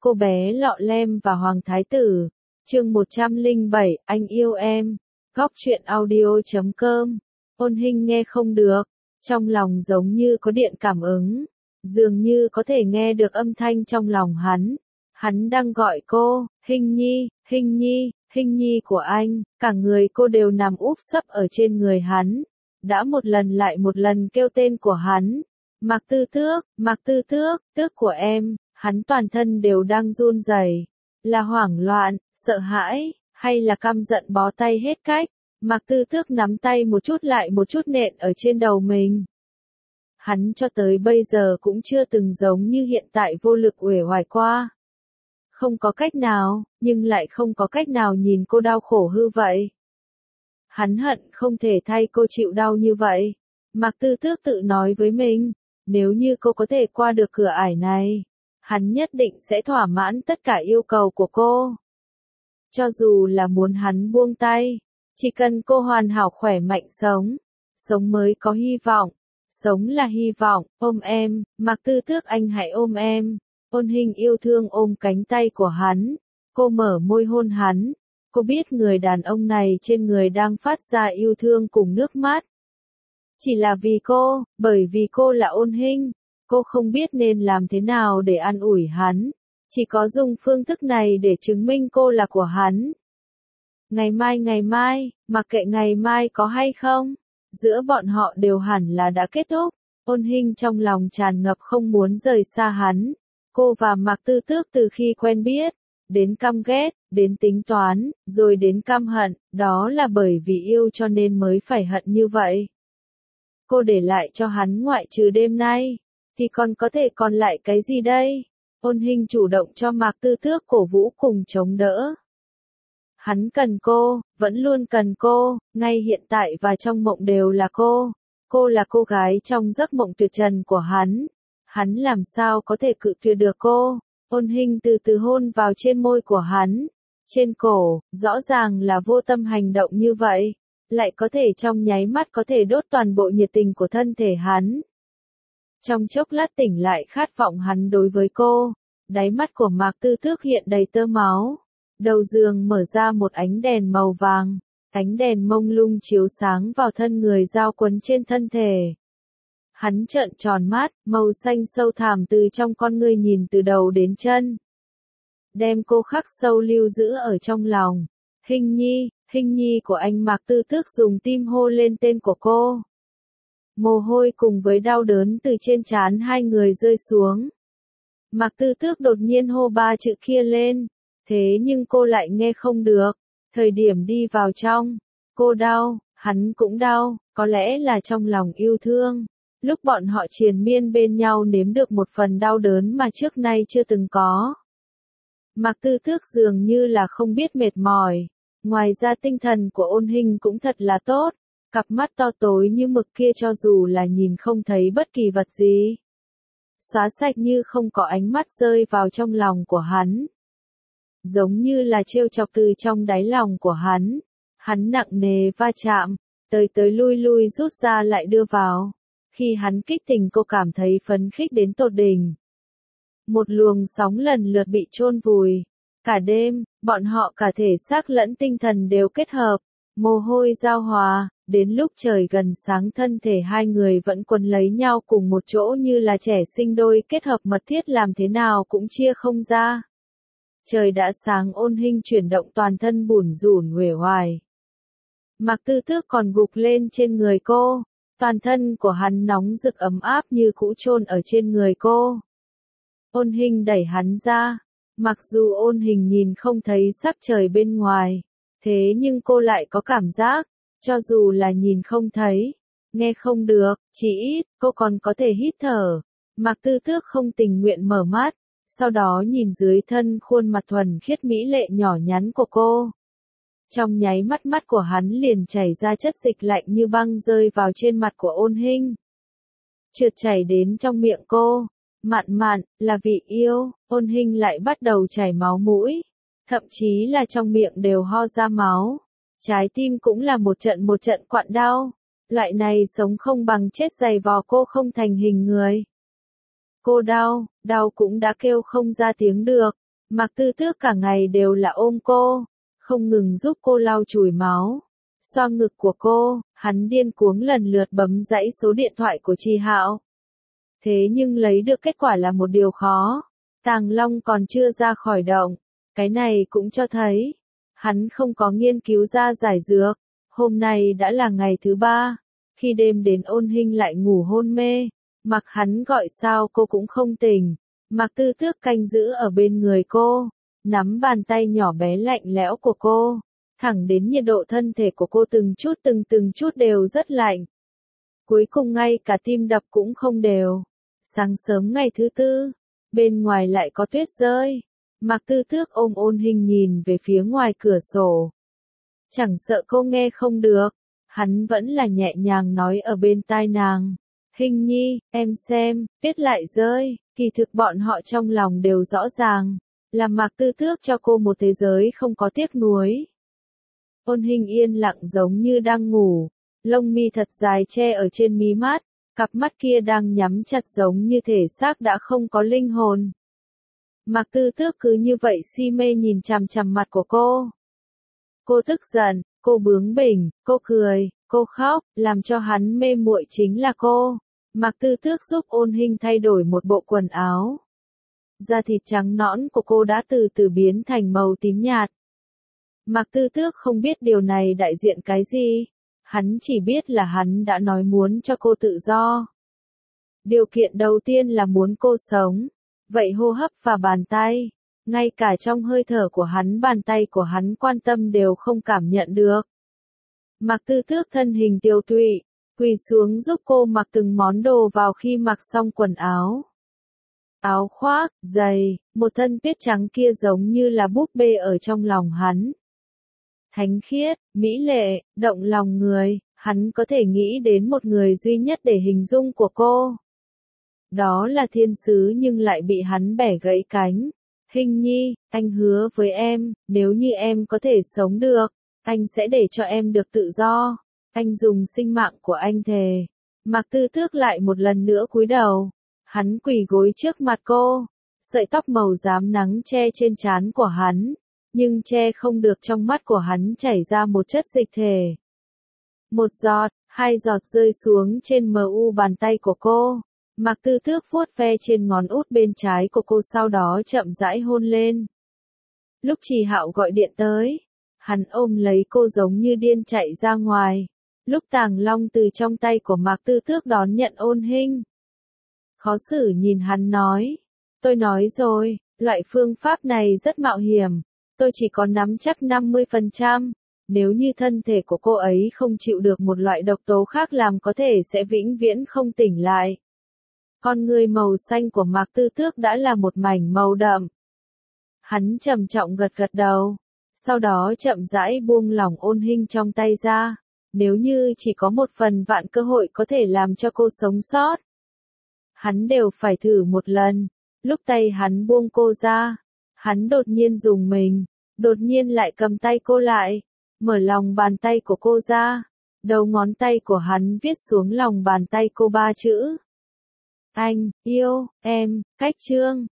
Cô bé lọ lem và Hoàng Thái Tử. Chương 107, anh yêu em. Góc truyện audio.com. Ôn Hinh nghe không được, trong lòng giống như có điện cảm ứng, dường như có thể nghe được âm thanh trong lòng hắn. Hắn đang gọi cô, Hinh Nhi, Hinh Nhi, Hinh Nhi của anh, cả người cô đều nằm úp sấp ở trên người hắn. Đã một lần lại một lần kêu tên của hắn. Mạc Tư Tước, tước của em, hắn toàn thân đều đang run rẩy, là hoảng loạn, sợ hãi, hay là căm giận bó tay hết cách. Mạc Tư Tước nắm tay một chút lại một chút nện ở trên đầu mình. Hắn cho tới bây giờ cũng chưa từng giống như hiện tại vô lực uể oải qua. Không có cách nào, nhưng lại không có cách nào nhìn cô đau khổ hư vậy. Hắn hận không thể thay cô chịu đau như vậy. Mạc Tư Tước tự nói với mình, nếu như cô có thể qua được cửa ải này, hắn nhất định sẽ thỏa mãn tất cả yêu cầu của cô. Cho dù là muốn hắn buông tay, chỉ cần cô hoàn hảo khỏe mạnh sống, sống mới có hy vọng, sống là hy vọng, ôm em, Mạc Tư Tước anh hãy ôm em. Ôn Hinh yêu thương ôm cánh tay của hắn, cô mở môi hôn hắn, cô biết người đàn ông này trên người đang phát ra yêu thương cùng nước mắt. Chỉ là vì cô, bởi vì cô là Ôn Hinh, cô không biết nên làm thế nào để an ủi hắn, chỉ có dùng phương thức này để chứng minh cô là của hắn. Ngày mai, mặc kệ ngày mai có hay không, giữa bọn họ đều hẳn là đã kết thúc. Ôn Hinh trong lòng tràn ngập không muốn rời xa hắn. Cô và Mạc Tư Tước từ khi quen biết, đến căm ghét, đến tính toán, rồi đến căm hận, đó là bởi vì yêu cho nên mới phải hận như vậy. Cô để lại cho hắn ngoại trừ đêm nay, thì còn có thể còn lại cái gì đây? Ôn Hinh chủ động cho Mạc Tư Tước cổ vũ cùng chống đỡ. Hắn cần cô, vẫn luôn cần cô, ngay hiện tại và trong mộng đều là cô. Cô là cô gái trong giấc mộng tuyệt trần của hắn. Hắn làm sao có thể cự tuyệt được cô? Ôn Hinh từ từ hôn vào trên môi của hắn, trên cổ, rõ ràng là vô tâm hành động như vậy, lại có thể trong nháy mắt có thể đốt toàn bộ nhiệt tình của thân thể hắn. Trong chốc lát tỉnh lại khát vọng hắn đối với cô, đáy mắt của Mạc Tư Tước hiện đầy tơ máu. Đầu giường mở ra một ánh đèn màu vàng, ánh đèn mông lung chiếu sáng vào thân người giao quấn trên thân thể. Hắn trợn tròn mắt, màu xanh sâu thẳm từ trong con ngươi nhìn từ đầu đến chân. Đem cô khắc sâu lưu giữ ở trong lòng. Hinh Nhi của anh. Mạc Tư Tước dùng tim hô lên tên của cô. Mồ hôi cùng với đau đớn từ trên trán hai người rơi xuống. Mạc Tư Tước đột nhiên hô ba chữ kia lên, thế nhưng cô lại nghe không được. Thời điểm đi vào trong, cô đau, hắn cũng đau, có lẽ là trong lòng yêu thương. Lúc bọn họ triền miên bên nhau nếm được một phần đau đớn mà trước nay chưa từng có. Mạc Tư Tước dường như là không biết mệt mỏi. Ngoài ra tinh thần của Ôn Hinh cũng thật là tốt. Cặp mắt to tối như mực kia cho dù là nhìn không thấy bất kỳ vật gì, xóa sạch như không có ánh mắt rơi vào trong lòng của hắn. Giống như là trêu chọc từ trong đáy lòng của hắn. Hắn nặng nề va chạm, tới lui rút ra lại đưa vào. Khi hắn kích tình cô cảm thấy phấn khích đến tột đỉnh. Một luồng sóng lần lượt bị chôn vùi. Cả đêm, bọn họ cả thể xác lẫn tinh thần đều kết hợp. Mồ hôi giao hòa, đến lúc trời gần sáng thân thể hai người vẫn quấn lấy nhau cùng một chỗ như là trẻ sinh đôi kết hợp mật thiết làm thế nào cũng chia không ra. Trời đã sáng. Ôn Hinh chuyển động toàn thân bủn rủn uể oải. Mạc Tư Tước còn gục lên trên người cô. Toàn thân của hắn nóng rực ấm áp như cũ chôn ở trên người cô. Ôn Hinh đẩy hắn ra. Mặc dù Ôn Hinh nhìn không thấy sắc trời bên ngoài, thế nhưng cô lại có cảm giác, cho dù là nhìn không thấy, nghe không được, chỉ ít, cô còn có thể hít thở. Mạc Tư Tước không tình nguyện mở mắt, sau đó nhìn dưới thân khuôn mặt thuần khiết mỹ lệ nhỏ nhắn của cô. Trong nháy mắt mắt của hắn liền chảy ra chất dịch lạnh như băng rơi vào trên mặt của Ôn Hinh. Trượt chảy đến trong miệng cô. Mạn, là vị yêu. Ôn Hinh lại bắt đầu chảy máu mũi. Thậm chí là trong miệng đều ho ra máu. Trái tim cũng là một trận quặn đau. Loại này sống không bằng chết giày vò cô không thành hình người. Cô đau cũng đã kêu không ra tiếng được. Mạc Tư Tước cả ngày đều là ôm cô, không ngừng giúp cô lau chùi máu, xoa ngực của cô, hắn điên cuống lần lượt bấm dãy số điện thoại của Trì Hạo. Thế nhưng lấy được kết quả là một điều khó. Tàng Long còn chưa ra khỏi động, cái này cũng cho thấy, hắn không có nghiên cứu ra giải dược. Hôm nay đã là ngày thứ 3, khi đêm đến Ôn Hinh lại ngủ hôn mê, mặc hắn gọi sao cô cũng không tỉnh. Mạc Tư Tước canh giữ ở bên người cô, nắm bàn tay nhỏ bé lạnh lẽo của cô, thẳng đến nhiệt độ thân thể của cô từng chút đều rất lạnh. Cuối cùng ngay cả tim đập cũng không đều. Sáng sớm ngày thứ 4, bên ngoài lại có tuyết rơi. Mạc Tư Tước ôm Ôn Hinh nhìn về phía ngoài cửa sổ. Chẳng sợ cô nghe không được, hắn vẫn là nhẹ nhàng nói ở bên tai nàng. Hinh nhi, em xem, tuyết lại rơi. Kỳ thực bọn họ trong lòng đều rõ ràng, là Mạc Tư Tước cho cô một thế giới không có tiếc nuối. Ôn Hinh yên lặng giống như đang ngủ, lông mi thật dài che ở trên mí mắt, cặp mắt kia đang nhắm chặt giống như thể xác đã không có linh hồn. Mạc Tư Tước cứ như vậy si mê nhìn chằm chằm mặt của cô. Cô tức giận, cô bướng bỉnh, cô cười, cô khóc, làm cho hắn mê muội chính là cô. Mạc Tư Tước giúp Ôn Hinh thay đổi một bộ quần áo. Da thịt trắng nõn của cô đã từ từ biến thành màu tím nhạt. Mạc Tư Tước không biết điều này đại diện cái gì. Hắn chỉ biết là hắn đã nói muốn cho cô tự do. Điều kiện đầu tiên là muốn cô sống. Vậy hô hấp và bàn tay, ngay cả trong hơi thở của hắn bàn tay của hắn quan tâm đều không cảm nhận được. Mạc Tư Tước thân hình tiêu tụy, quỳ xuống giúp cô mặc từng món đồ vào khi mặc xong quần áo. Áo khoác, giày, một thân tuyết trắng kia giống như là búp bê ở trong lòng hắn. Thánh khiết, mỹ lệ, động lòng người, hắn có thể nghĩ đến một người duy nhất để hình dung của cô. Đó là thiên sứ nhưng lại bị hắn bẻ gãy cánh. Hinh nhi, anh hứa với em, nếu như em có thể sống được, anh sẽ để cho em được tự do. Anh dùng sinh mạng của anh thề. Mạc Tư Tước lại một lần nữa cúi đầu. Hắn quỳ gối trước mặt cô. Sợi tóc màu rám nắng che trên trán của hắn. Nhưng che không được trong mắt của hắn chảy ra một chất dịch thể. Một giọt, 2 giọt rơi xuống trên mu bàn tay của cô. Mạc Tư Tước vuốt ve trên ngón út bên trái của cô sau đó chậm rãi hôn lên. Lúc Trì Hạo gọi điện tới, hắn ôm lấy cô giống như điên chạy ra ngoài. Lúc Tàng Long từ trong tay của Mạc Tư Tước đón nhận Ôn Hinh. Khó xử nhìn hắn nói. Tôi nói rồi, loại phương pháp này rất mạo hiểm. Tôi chỉ có nắm chắc 50%. Nếu như thân thể của cô ấy không chịu được một loại độc tố khác làm có thể sẽ vĩnh viễn không tỉnh lại. Con người màu xanh của Mạc Tư Tước đã là một mảnh màu đậm. Hắn trầm trọng gật gật đầu. Sau đó chậm rãi buông lỏng Ôn Hinh trong tay ra. Nếu như chỉ có 1/1000 cơ hội có thể làm cho cô sống sót, hắn đều phải thử một lần. Lúc tay hắn buông cô ra, hắn đột nhiên dùng mình, đột nhiên lại cầm tay cô lại, mở lòng bàn tay của cô ra. Đầu ngón tay của hắn viết xuống lòng bàn tay cô 3 chữ. Anh, yêu, em, cách chương.